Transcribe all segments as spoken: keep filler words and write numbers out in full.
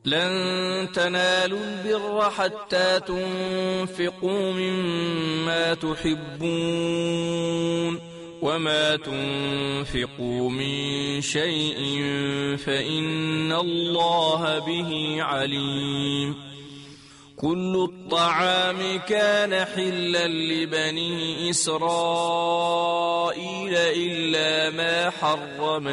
لن تنالوا البر حتى تنفقوا مما تحبون وما تنفقوا من شيء فإن الله به عليم. كل الطعام كان حلا لبني إسرائيل إلا ما حرم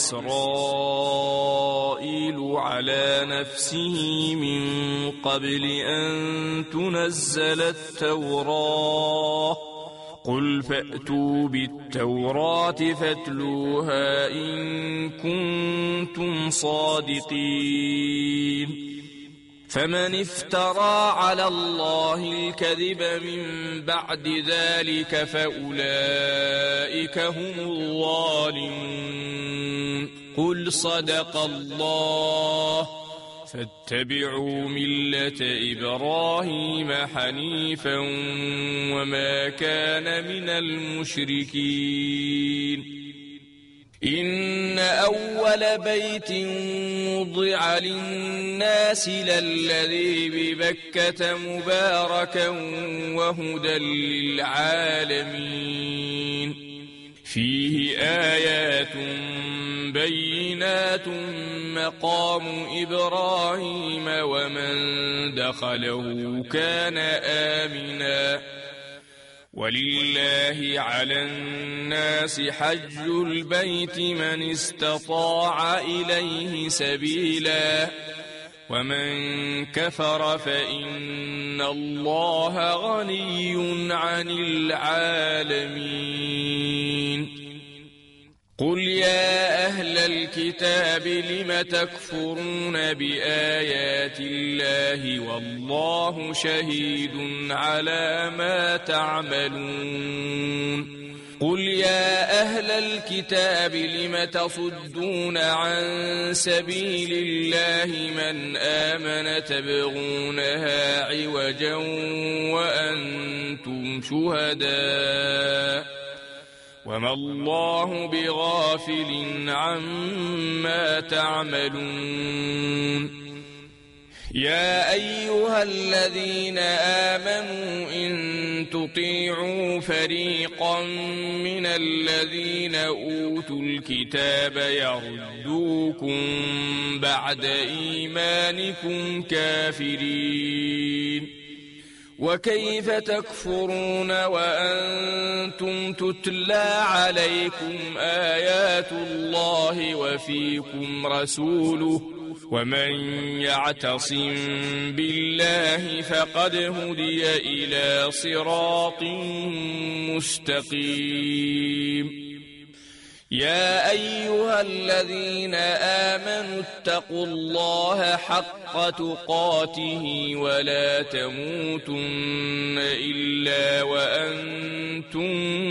إسرائيل على نفسه من قبل أن تنزل التوراة. قل فأتوا بالتوراة فاتلوها إن كنتم صادقين. فمن افترى على الله الكذب من بعد ذلك فأولئك هم الظالمون. قل صدق الله فاتبعوا ملة إبراهيم حنيفا وما كان من المشركين. إن أول بيت وضع للناس للذي ببكة مباركا وهدى للعالمين. فيه آيات بينات مقام إبراهيم ومن دخله كان آمنا. ولله على الناس حج البيت من استطاع إليه سبيلا ومن كفر فإن الله غني عن العالمين. قل يا أهل الكتاب لم تكفرون بآيات الله والله شهيد على ما تعملون. قل يا أهل الكتاب لم تصدون عن سبيل الله من آمن تبغونها عوجا وأنتم شهداء وما الله بغافل عما تعملون. يا أيها الذين آمنوا إن تطيعوا فريقا من الذين أوتوا الكتاب يردوكم بعد إيمانكم كافرين. وكيف تكفرون وأنتم تتلى عليكم آيات الله وفيكم رسوله ومن يعتصم بالله فقد هدي إلى صراط مستقيم. يا أيها الذين آمنوا اتقوا الله حق تقاته ولا تموتن إلا وأنتم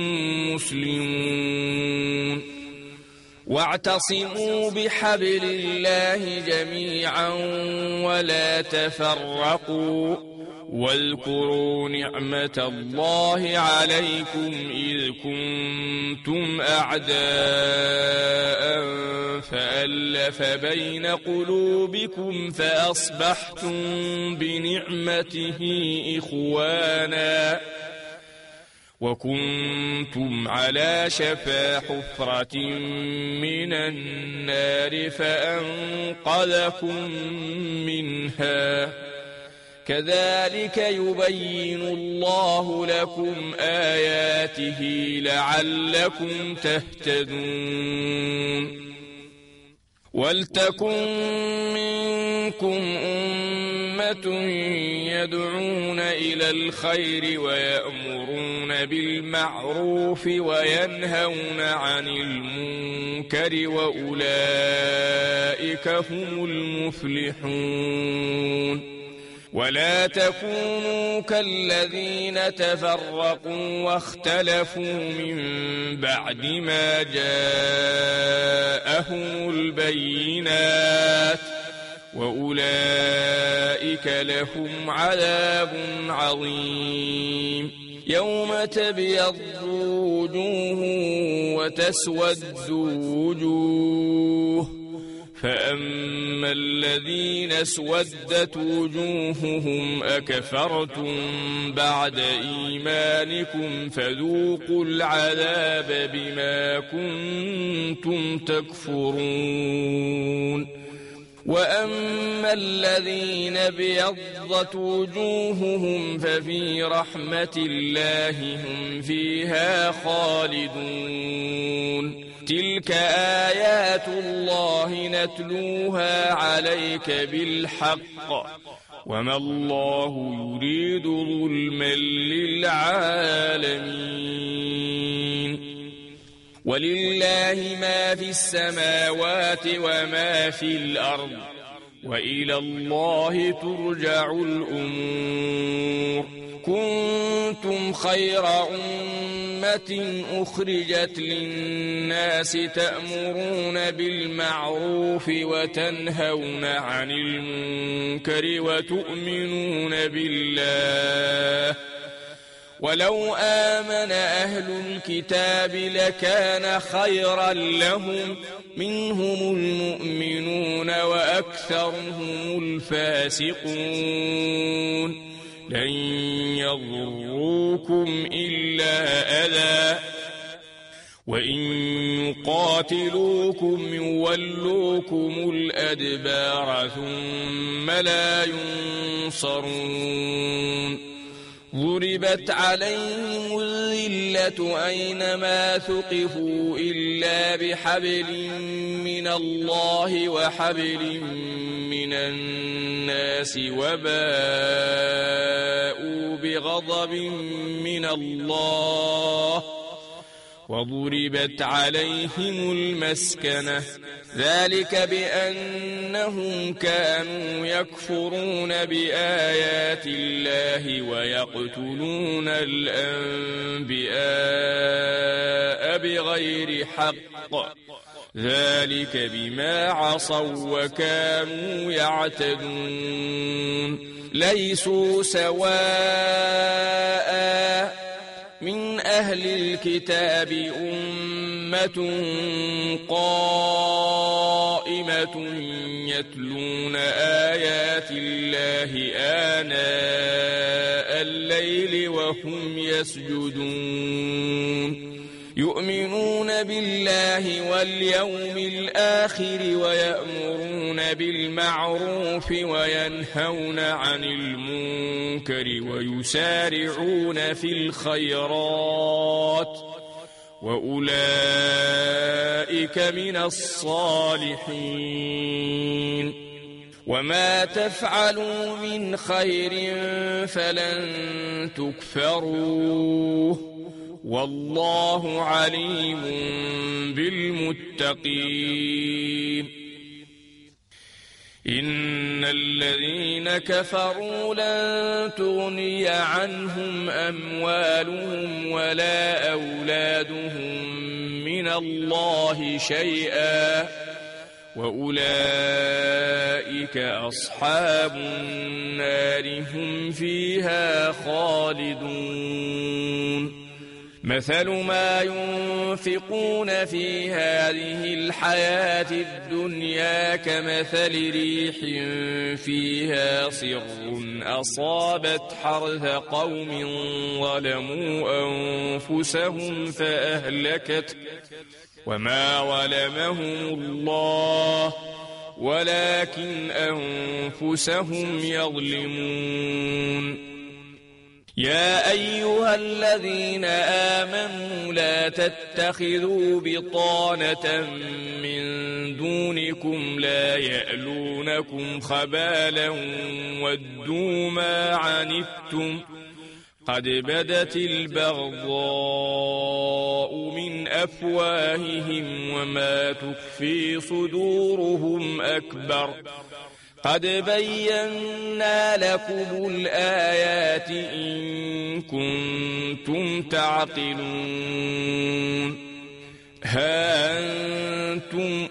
مسلمون. واعتصموا بحبل الله جميعا ولا تفرقوا واذكروا نعمة الله عليكم إذ كنتم أعداء فألف بين قلوبكم فأصبحتم بنعمته إخوانا وكنتم على شفا حفرة من النار فأنقذكم منها كذلك يبين الله لكم آياته لعلكم تهتدون. ولتكن منكم أمة يدعون إلى الخير ويأمرون بالمعروف وينهون عن المنكر وأولئك هم المفلحون. ولا تكونوا كالذين تفرقوا واختلفوا من بعد ما جاءهم البينات وأولئك لهم عذاب عظيم. يوم تبيض وجوه وتسود وجوه فأما الذين اسودت وجوههم أكفرتم بعد إيمانكم فذوقوا العذاب بما كنتم تكفرون وأما الذين ابيضت وجوههم ففي رحمة الله هم فيها خالدون تلك آيات الله نتلوها عليك بالحق وما الله يريد ظلما للعالمين ولله ما في السماوات وما في الأرض وإلى الله ترجع الأمور كنتم خير أمة أخرجت للناس تأمرون بالمعروف وتنهون عن المنكر وتؤمنون بالله ولو آمن أهل الكتاب لكان خيرا لهم منهم المؤمنون وأكثرهم الفاسقون لن يضروكم إلا أذى وإن يقاتلوكم يولوكم الأدبار ثم لا ينصرون ضربت عليهم الذلة أينما ثقفوا إلا بحبل من الله وحبل من الناس وباءوا بغضب من الله وضربت عليهم المسكنة ذلك بأنهم كانوا يكفرون بآيات الله ويقتلون الأنبياء بغير حق ذلك بما عصوا وكانوا يعتدون ليسوا سواء من أهل الكتاب أمة قائمة يتلون آيات الله آناء الليل وهم يسجدون يؤمنون بالله واليوم الآخر ويأمرون بالمعروف وينهون عن المنكر ويسارعون في الخيرات وأولئك من الصالحين وما تفعلوا من خير فلن تكفروه والله عليم بالمتقين إن الذين كفروا لن تغني عنهم أموالهم ولا أولادهم من الله شيئا وأولئك أصحاب النار هم فيها خالدون مثل ما ينفقون في هذه الحياة الدنيا كمثل ريح فيها صر أصابت حرث قوم ظلموا أنفسهم فأهلكت وما ظلمهم الله ولكن أنفسهم يظلمون يا أيها الذين آمنوا لا تتخذوا بطانة من دونكم لا يألونكم خبالا ودوا ما عنتم قد بدت البغضاء من أفواههم وما تخفي صدورهم أكبر قد بينا لكم الآيات إن كنتم تعقلون ها أنتم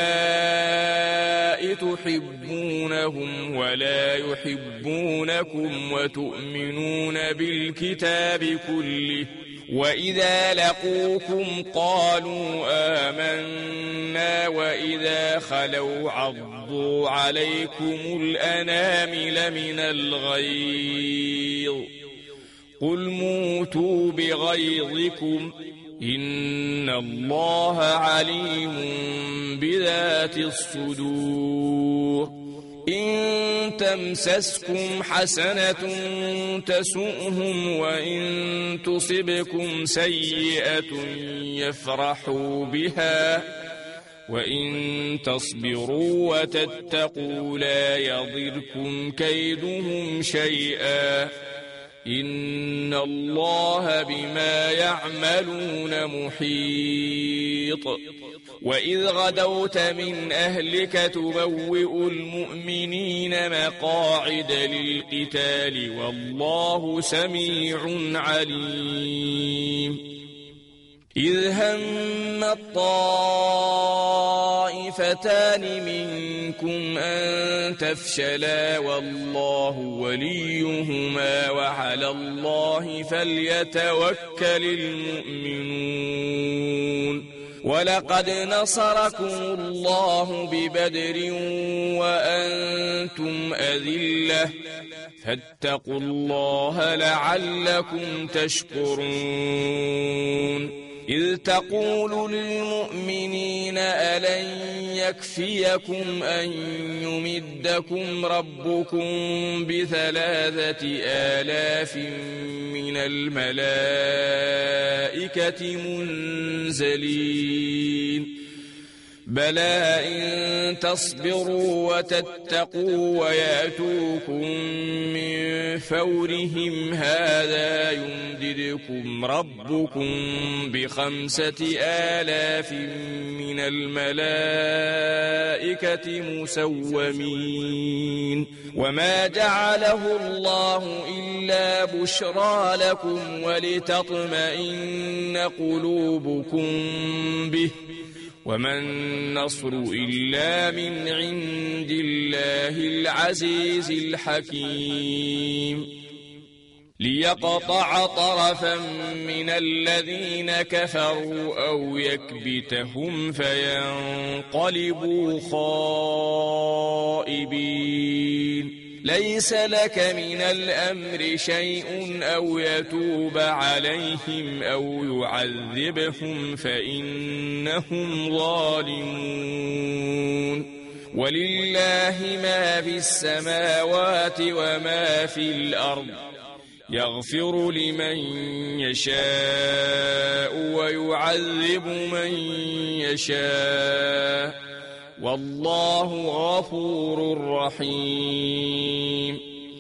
أولئك تحبونهم ولا يحبونكم وتؤمنون بالكتاب كله وإذا لقوكم قالوا آمنا وإذا خلوا عضوا عليكم الأنامل من الغيظ قل موتوا بغيظكم إن الله عليم بذات الصدور إن تمسسكم حسنة تسؤهم وإن تصبكم سيئة يفرحوا بها وإن تصبروا وتتقوا لا يضركم كيدهم شيئا إن الله بما يعملون محيط وإذ غدوت من أهلك تبوئ المؤمنين مقاعد للقتال والله سميع عليم إذ هم الطائفتان منكم أن تفشلا والله وليهما وعلى الله فليتوكل المؤمنون ولقد نصركم الله ببدر وأنتم أذلة فاتقوا الله لعلكم تشكرون إذ تقول للمؤمنين ألن يكفيكم أن يمدكم ربكم بثلاثة آلاف من الملائكة منزلين بلى إن تصبروا وتتقوا ويأتوكم من فورهم هذا يمددكم ربكم بخمسة آلاف من الملائكة مسومين وما جعله الله إلا بشرى لكم ولتطمئن قلوبكم به وما النصر إلا من عند الله العزيز الحكيم ليقطع طرفا من الذين كفروا أو يكبتهم فينقلبوا خائبين ليس لك من الأمر شيء أو يتوب عليهم أو يعذبهم فإنهم ظالمون ولله ما في السماوات وما في الأرض يغفر لمن يشاء ويعذب من يشاء والله غفور رحيم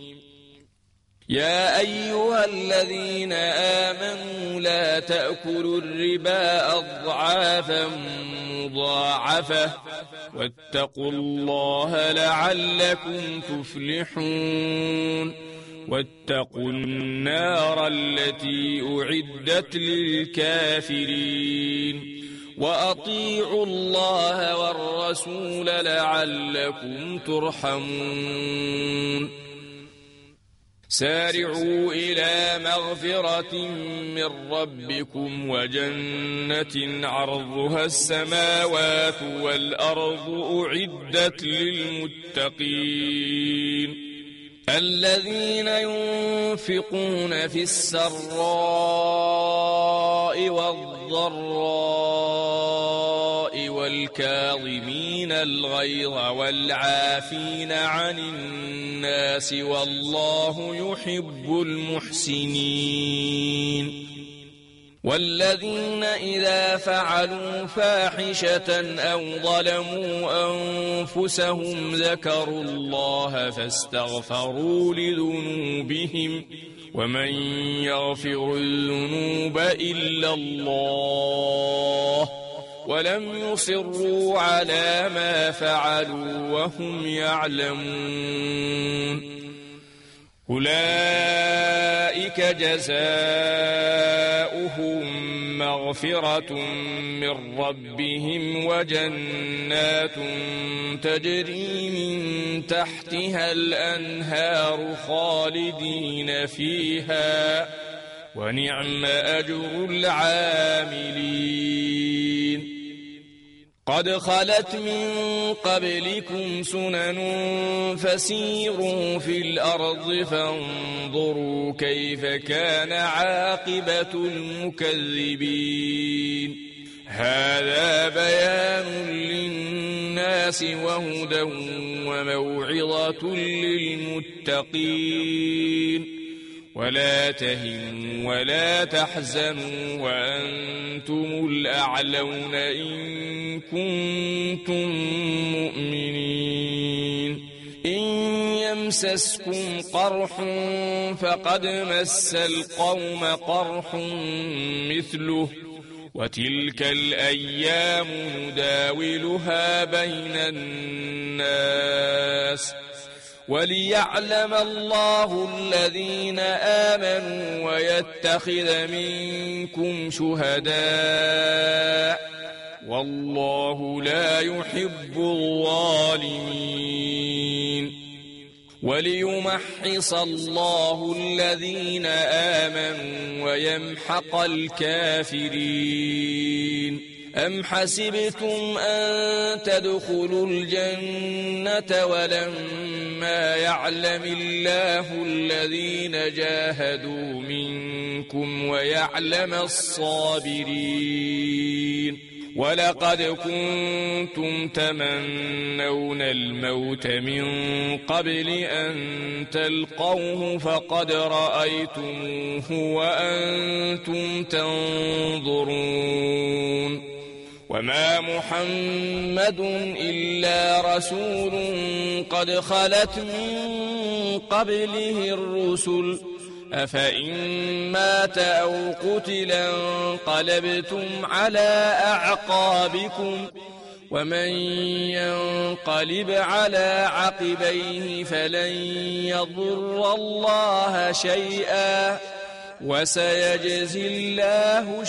يا أيها الذين آمنوا لا تأكلوا الربا أضعافا مضاعفة واتقوا الله لعلكم تفلحون واتقوا النار التي أعدت للكافرين وأطيعوا الله والرسول لعلكم ترحمون سارعوا إلى مغفرة من ربكم وجنة عرضها السماوات والأرض أعدت للمتقين الذين ينفقون في السراء والضراء والكاظمين الغيظ والعافين عن الناس والله يحب المحسنين والذين إذا فعلوا فاحشة أو ظلموا أنفسهم ذكروا الله فاستغفروا لذنوبهم ومن يغفر الذنوب إلا الله ولم يصروا على ما فعلوا وهم يعلمون أولئك جزاؤهم مغفرة من ربهم وجنات تجري من تحتها الأنهار خالدين فيها ونعم أجر العاملين. قد خلت من قبلكم سنن فسيروا في الأرض فانظروا كيف كان عاقبة المكذبين. هذا بيان للناس وهدى وموعظة للمتقين. ولا تهنوا ولا تحزنوا وأنتم الأعلون إن كنتم مؤمنين. إن يمسسكم قرح فقد مس القوم قرح مثله وتلك الأيام نداولها بين الناس وليعلم الله الذين آمنوا ويتخذ منكم شهداء والله لا يحب الظالمين. وليمحص الله الذين آمنوا ويمحق الكافرين. أم حسبتم أن تدخلوا الجنة ولما يعلم الله الذين جاهدوا منكم ويعلم الصابرين. ولقد كنتم تمنون الموت من قبل أن تلقوه فقد رأيتموه وأنتم تنظرون. وما محمد إلا رسول قد خلت من قبله الرسل أفإن مات أو قتل انقلبتم على أعقابكم ومن ينقلب على عقبيه فلن يضر الله شيئا وسيجزي الله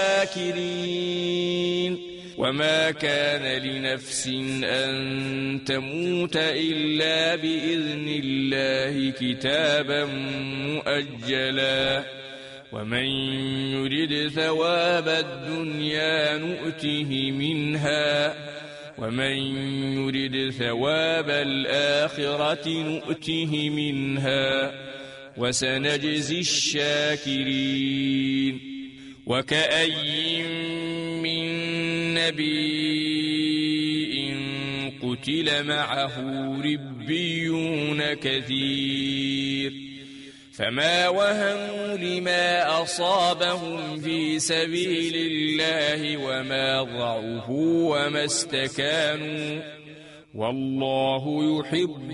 الشاكرين. وما كان لنفس أن تموت إلا بإذن الله كتابا مؤجلا ومن يرد ثواب الدنيا نؤته منها ومن يرد ثواب الآخرة نؤته منها وسنجزي الشاكرين. وكأي من نبي قتل معه ربيون كثير فما وهنوا لما أصابهم في سبيل الله وما ضعفوا وما استكانوا والله يحب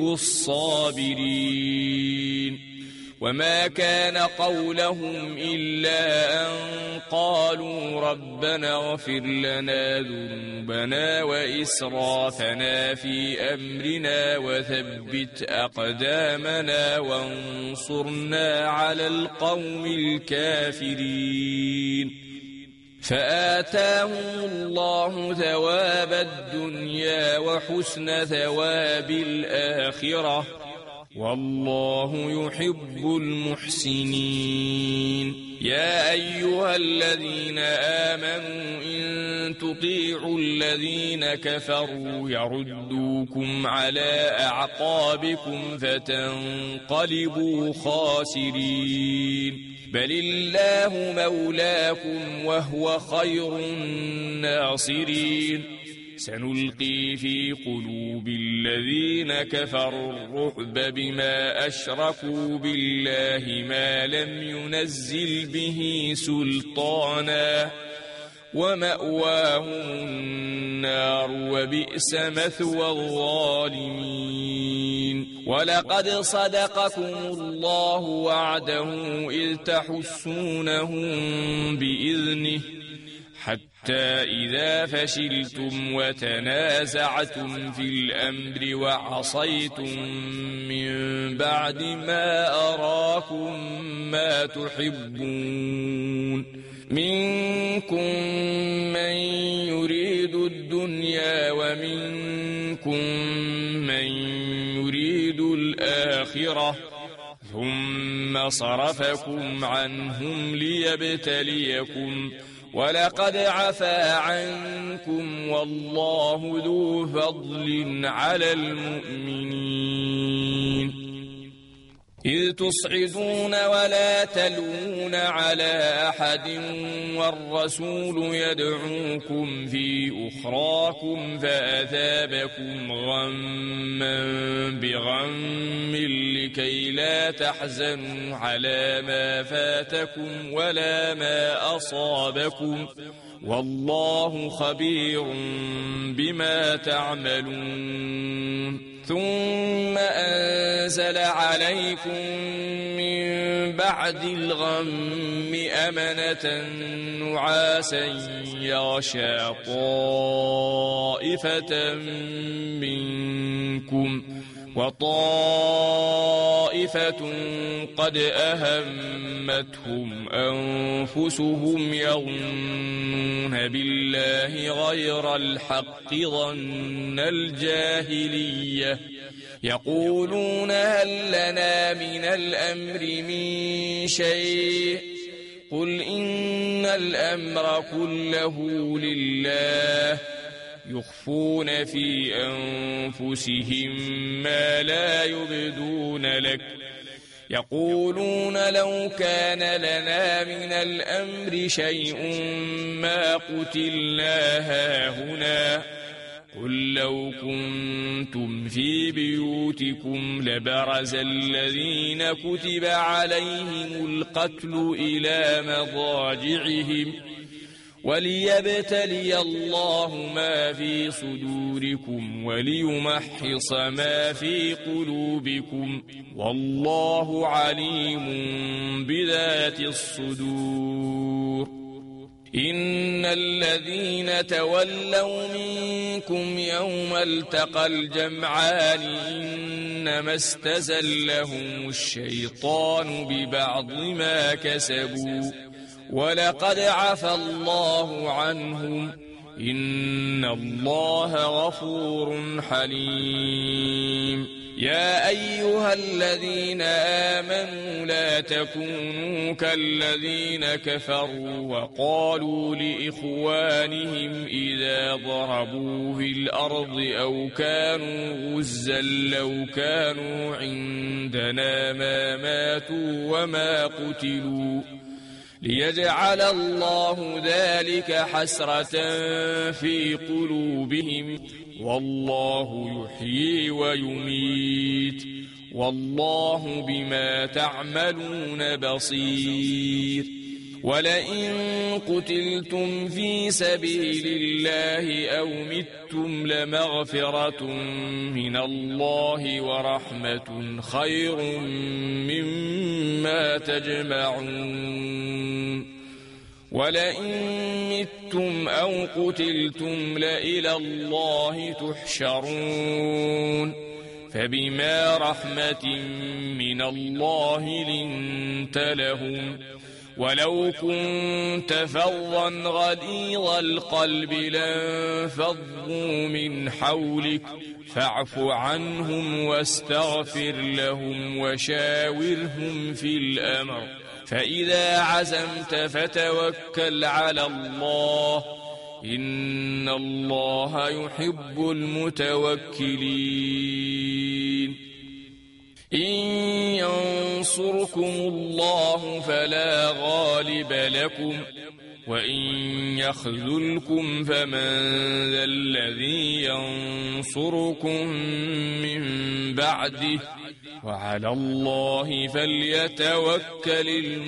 الصابرين. وما كان قولهم إلا أن قالوا ربنا اغفر لنا ذنوبنا وإسرافنا في أمرنا وثبت أقدامنا وانصرنا على القوم الكافرين. فآتاهم الله ثواب الدنيا وحسن ثواب الآخرة والله يحب المحسنين. يا أيها الذين آمنوا إن تطيعوا الذين كفروا يردوكم على أعقابكم فتنقلبوا خاسرين. بل الله مولاكم وهو خير الناصرين. سنلقي في قلوب الذين كفروا الرعب بما أشركوا بالله ما لم ينزل به سلطانا ومأواهم النار وبئس مثوى الظالمين. ولقد صدقكم الله وعده إذ تحسونهم بإذنه حتى إذا فشلتم وتنازعتم في الأمر وعصيتم من بعد ما أراكم ما تحبون منكم من يريد الدنيا ومنكم من يريد الآخرة ثم صرفكم عنهم ليبتليكم ولقد عفا عنكم والله ذو فضل على المؤمنين إذ تصعدون ولا تلوون على أحد والرسول يدعوكم في أخراكم فأثابكم غما بغم لكي لا تحزنوا على ما فاتكم ولا ما أصابكم والله خبير بما تعملون ثم أنزل عليكم من بعد الغم أمنة نعاسا يغشى طائفة منكم وطائفة قد أهمتهم أنفسهم يظنون بالله غير الحق ظن الجاهلية يقولون هل لنا من الأمر من شيء قل إن الأمر كله لله يخفون في أنفسهم ما لا يبدون لك يقولون لو كان لنا من الأمر شيء ما قتلنا هاهنا قل لو كنتم في بيوتكم لبرز الذين كتب عليهم القتل إلى مضاجعهم وليبتلي الله ما في صدوركم وليمحص ما في قلوبكم والله عليم بذات الصدور إن الذين تولوا منكم يوم التقى الجمعان إنما استزلهم الشيطان ببعض ما كسبوا ولقد عفى الله عنهم إن الله غفور حليم يا أيها الذين آمنوا لا تكونوا كالذين كفروا وقالوا لإخوانهم إذا ضربوا في الأرض أو كانوا غزا لو كانوا عندنا ما ماتوا وما قتلوا ليجعل الله ذلك حسرة في قلوبهم والله يحيي ويميت والله بما تعملون بصير ولئن قتلتم في سبيل الله أو متم لمغفرة من الله ورحمة خير مما تجمعون ولئن متم أو قتلتم لإلى الله تحشرون فبما رحمة من الله لنت لهم ولو كنت فظا غليظ القلب لانفضوا من حولك فاعف عنهم واستغفر لهم وشاورهم في الأمر فإذا عزمت فتوكل على الله إن الله يحب المتوكلين إن ينصركم الله فلا غالب لكم وإن يخذلكم فمن ذا الذي ينصركم من بعده وعلى الله فليتوكل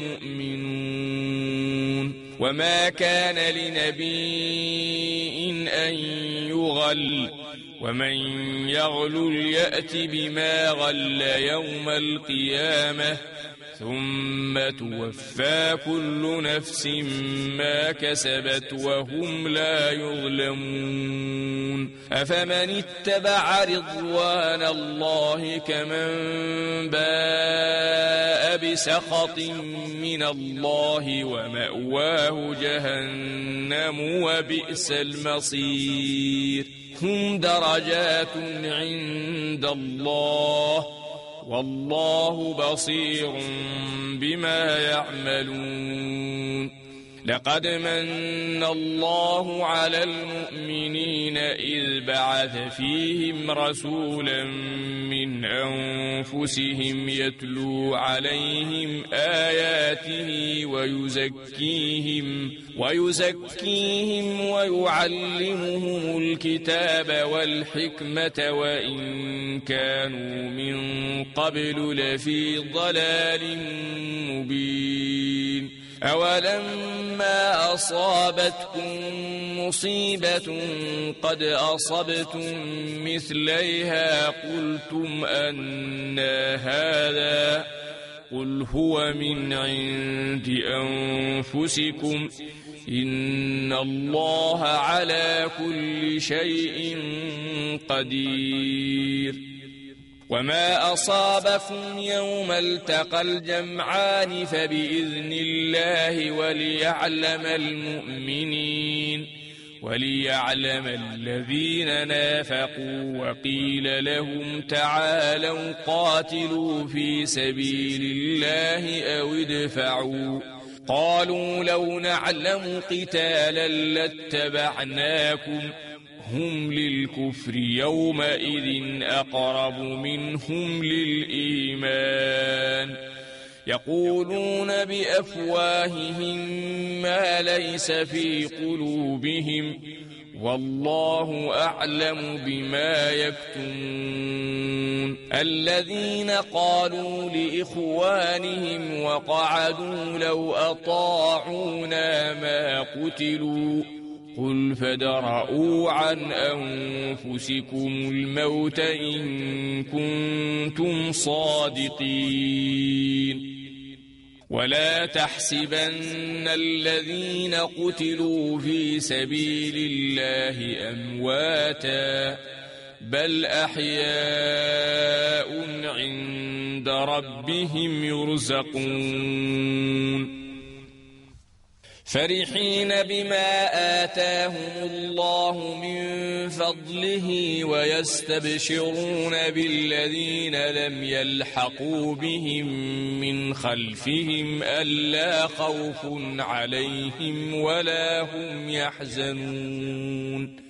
المؤمنون وما كان لنبي أن يغل ومن يغلل يأت بما غل يوم القيامة ثم توفى كل نفس ما كسبت وهم لا يظلمون أفمن اتبع رضوان الله كمن باء بسخط من الله ومأواه جهنم وبئس المصير هم درجات عند الله والله بصير بما يعملون. لقد من الله على المؤمنين إذ بعث فيهم رسولا من أنفسهم يتلو عليهم آياته ويزكيهم ويزكيهم ويعلمهم الكتاب والحكمة وإن كانوا من قبل لفي ضلال مبين. أولما أصابتكم مصيبة قد أصبتم مثليها قلتم أنى هذا قل هو من عند أنفسكم إن الله على كل شيء قدير. وما أصابكم يوم التقى الجمعان فبإذن الله وليعلم المؤمنين وليعلم الذين نافقوا وقيل لهم تعالوا قاتلوا في سبيل الله أو ادفعوا قالوا لو نعلم قتالا لاتبعناكم هم للكفر يومئذ أقرب منهم للإيمان يقولون بأفواههم ما ليس في قلوبهم والله أعلم بما يكتمون. الذين قالوا لإخوانهم وقعدوا لو أطاعونا ما قتلوا قل فادرءوا عن أنفسكم الموت إن كنتم صادقين. ولا تحسبن الذين قتلوا في سبيل الله أمواتا بل أحياء عند ربهم يرزقون. فرحين بما آتاهم الله من فضله ويستبشرون بالذين لم يلحقوا بهم من خلفهم ألا خوف عليهم ولا هم يحزنون.